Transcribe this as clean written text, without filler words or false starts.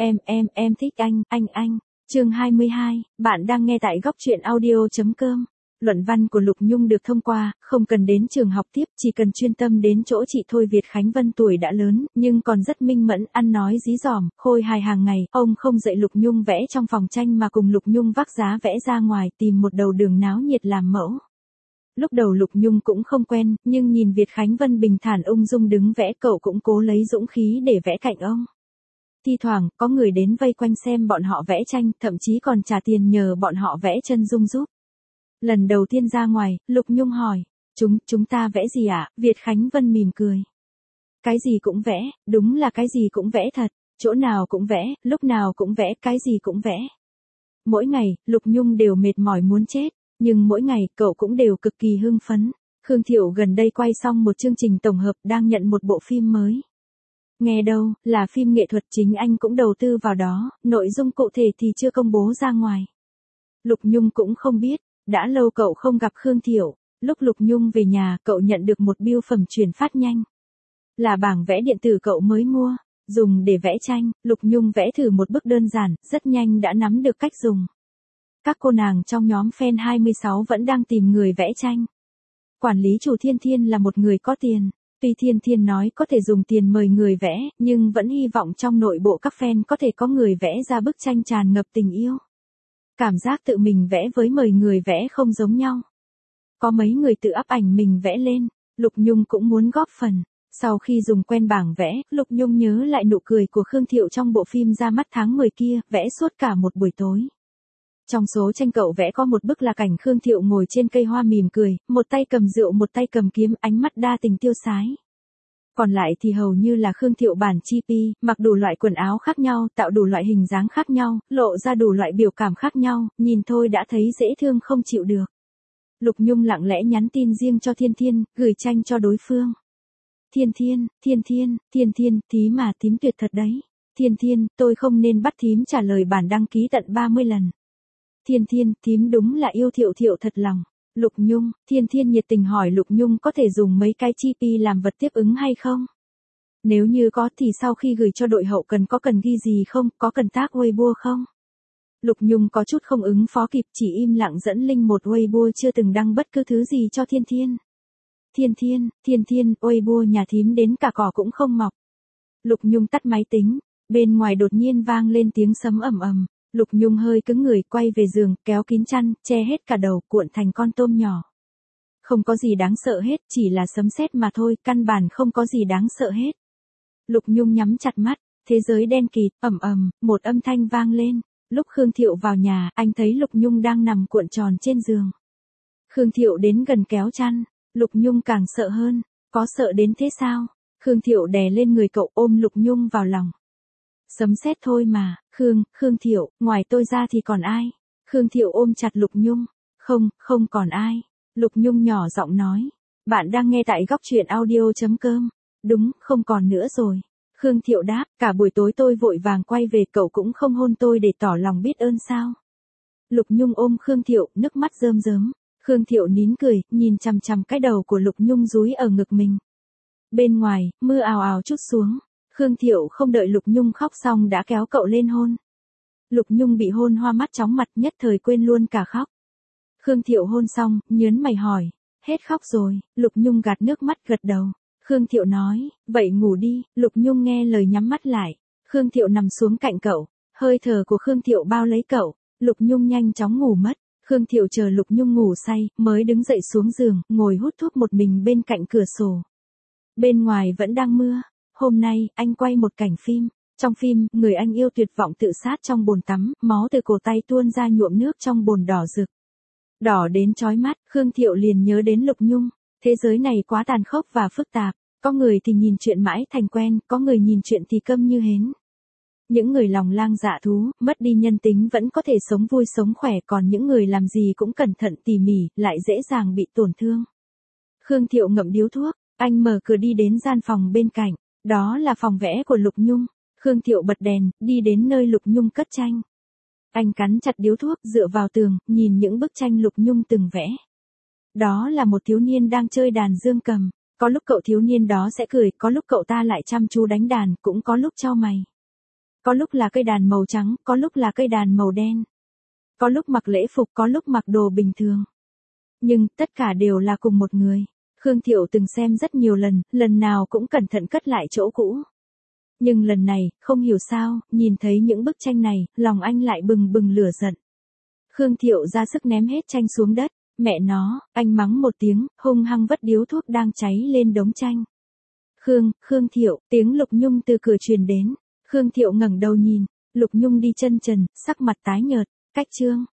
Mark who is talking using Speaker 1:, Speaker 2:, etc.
Speaker 1: Em thích anh. Chương 22, bạn đang nghe tại góc truyện audio.com. Luận văn của Lục Nhung được thông qua, không cần đến trường học tiếp, chỉ cần chuyên tâm đến chỗ chị thôi. Việt Khánh Vân tuổi đã lớn, nhưng còn rất minh mẫn, ăn nói dí dỏm, khôi hài hàng ngày. Ông không dạy Lục Nhung vẽ trong phòng tranh mà cùng Lục Nhung vác giá vẽ ra ngoài, tìm một đầu đường náo nhiệt làm mẫu. Lúc đầu Lục Nhung cũng không quen, nhưng nhìn Việt Khánh Vân bình thản ung dung đứng vẽ, cậu cũng cố lấy dũng khí để vẽ cạnh ông. Thi thoảng, có người đến vây quanh xem bọn họ vẽ tranh, thậm chí còn trả tiền nhờ bọn họ vẽ chân dung giúp. Lần đầu tiên ra ngoài, Lục Nhung hỏi, chúng ta vẽ gì ạ? Việt Khánh Vân mỉm cười. Cái gì cũng vẽ, đúng là cái gì cũng vẽ thật, chỗ nào cũng vẽ, lúc nào cũng vẽ, cái gì cũng vẽ. Mỗi ngày, Lục Nhung đều mệt mỏi muốn chết, nhưng mỗi ngày cậu cũng đều cực kỳ hưng phấn. Khương Thiệu gần đây quay xong một chương trình tổng hợp, đang nhận một bộ phim mới. Nghe đâu, là phim nghệ thuật, chính anh cũng đầu tư vào đó, nội dung cụ thể thì chưa công bố ra ngoài. Lục Nhung cũng không biết, đã lâu cậu không gặp Khương Thiệu. Lúc Lục Nhung về nhà, cậu nhận được một bưu phẩm chuyển phát nhanh. Là bảng vẽ điện tử cậu mới mua, dùng để vẽ tranh. Lục Nhung vẽ thử một bước đơn giản, rất nhanh đã nắm được cách dùng. Các cô nàng trong nhóm fan 26 vẫn đang tìm người vẽ tranh. Quản lý chủ Thiên Thiên là một người có tiền. Tuy Thiên Thiên nói có thể dùng tiền mời người vẽ, nhưng vẫn hy vọng trong nội bộ các fan có thể có người vẽ ra bức tranh tràn ngập tình yêu. Cảm giác tự mình vẽ với mời người vẽ không giống nhau. Có mấy người tự up ảnh mình vẽ lên, Lục Nhung cũng muốn góp phần. Sau khi dùng quen bảng vẽ, Lục Nhung nhớ lại nụ cười của Khương Thiệu trong bộ phim ra mắt tháng 10 kia, vẽ suốt cả một buổi tối. Trong số tranh cậu vẽ có một bức là cảnh Khương Thiệu ngồi trên cây hoa mỉm cười, một tay cầm rượu một tay cầm kiếm, ánh mắt đa tình tiêu sái. Còn lại thì hầu như là Khương Thiệu bản chibi, mặc đủ loại quần áo khác nhau, tạo đủ loại hình dáng khác nhau, lộ ra đủ loại biểu cảm khác nhau, nhìn thôi đã thấy dễ thương không chịu được. Lục Nhung lặng lẽ nhắn tin riêng cho Thiên Thiên, gửi tranh cho đối phương. Thiên Thiên, thím mà thím tuyệt thật đấy. Thiên Thiên, tôi không nên bắt thím trả lời bản đăng ký tận 30 lần. Thiên Thiên, thím đúng là yêu Thiệu Thiệu thật lòng. Lục Nhung, Thiên Thiên nhiệt tình hỏi Lục Nhung có thể dùng mấy cái chibi làm vật tiếp ứng hay không? Nếu như có thì sau khi gửi cho đội hậu cần ghi gì không, có cần tag Weibo không? Lục Nhung có chút không ứng phó kịp, chỉ im lặng dẫn link một Weibo chưa từng đăng bất cứ thứ gì cho Thiên Thiên. Thiên Thiên, Weibo nhà thím đến cả cỏ cũng không mọc. Lục Nhung tắt máy tính, bên ngoài đột nhiên vang lên tiếng sấm ầm ầm. Lục Nhung hơi cứng người, quay về giường, kéo kín chăn, che hết cả đầu, cuộn thành con tôm nhỏ. Không có gì đáng sợ hết, chỉ là sấm sét mà thôi, căn bản không có gì đáng sợ hết. Lục Nhung nhắm chặt mắt, thế giới đen kịt, một âm thanh vang lên. Lúc Khương Thiệu vào nhà, anh thấy Lục Nhung đang nằm cuộn tròn trên giường. Khương Thiệu đến gần kéo chăn, Lục Nhung càng sợ hơn, có sợ đến thế sao? Khương Thiệu đè lên người cậu, ôm Lục Nhung vào lòng. Sấm sét thôi mà, Khương Thiệu, ngoài tôi ra thì còn ai? Khương Thiệu ôm chặt Lục Nhung, không còn ai. Lục Nhung nhỏ giọng nói, bạn đang nghe tại góc truyện audio.com, đúng, không còn nữa rồi. Khương Thiệu đáp, cả buổi tối tôi vội vàng quay về, cậu cũng không hôn tôi để tỏ lòng biết ơn sao? Lục Nhung ôm Khương Thiệu, nước mắt rơm rớm. Khương Thiệu nín cười, nhìn chằm chằm cái đầu của Lục Nhung dúi ở ngực mình. Bên ngoài, mưa ào ào trút xuống. Khương Thiệu không đợi Lục Nhung khóc xong đã kéo cậu lên hôn. Lục Nhung bị hôn hoa mắt chóng mặt, nhất thời quên luôn cả khóc. Khương Thiệu hôn xong, nhớn mày hỏi, hết khóc rồi? Lục Nhung gạt nước mắt gật đầu. Khương Thiệu nói, vậy ngủ đi. Lục Nhung nghe lời nhắm mắt lại. Khương Thiệu nằm xuống cạnh cậu, hơi thở của Khương Thiệu bao lấy cậu. Lục Nhung nhanh chóng ngủ mất. Khương Thiệu chờ Lục Nhung ngủ say, mới đứng dậy xuống giường, ngồi hút thuốc một mình bên cạnh cửa sổ. Bên ngoài vẫn đang mưa. Hôm nay, anh quay một cảnh phim. Trong phim, người anh yêu tuyệt vọng tự sát trong bồn tắm, máu từ cổ tay tuôn ra nhuộm nước trong bồn đỏ rực. Đỏ đến chói mắt, Khương Thiệu liền nhớ đến Lục Nhung. Thế giới này quá tàn khốc và phức tạp. Có người thì nhìn chuyện mãi thành quen, có người nhìn chuyện thì câm như hến. Những người lòng lang dạ thú, mất đi nhân tính vẫn có thể sống vui sống khỏe, còn những người làm gì cũng cẩn thận tỉ mỉ, lại dễ dàng bị tổn thương. Khương Thiệu ngậm điếu thuốc, anh mở cửa đi đến gian phòng bên cạnh. Đó là phòng vẽ của Lục Nhung. Khương Thiệu bật đèn, đi đến nơi Lục Nhung cất tranh. Anh cắn chặt điếu thuốc, dựa vào tường, nhìn những bức tranh Lục Nhung từng vẽ. Đó là một thiếu niên đang chơi đàn dương cầm. Có lúc cậu thiếu niên đó sẽ cười, có lúc cậu ta lại chăm chú đánh đàn, cũng có lúc chau mày. Có lúc là cây đàn màu trắng, có lúc là cây đàn màu đen. Có lúc mặc lễ phục, có lúc mặc đồ bình thường. Nhưng, tất cả đều là cùng một người. Khương Thiệu từng xem rất nhiều lần, lần nào cũng cẩn thận cất lại chỗ cũ. Nhưng lần này, không hiểu sao, nhìn thấy những bức tranh này, lòng anh lại bừng bừng lửa giận. Khương Thiệu ra sức ném hết tranh xuống đất. Mẹ nó, anh mắng một tiếng, hung hăng vất điếu thuốc đang cháy lên đống tranh. Khương Thiệu, tiếng Lục Nhung từ cửa truyền đến. Khương Thiệu ngẩng đầu nhìn, Lục Nhung đi chân trần, sắc mặt tái nhợt, cách chương.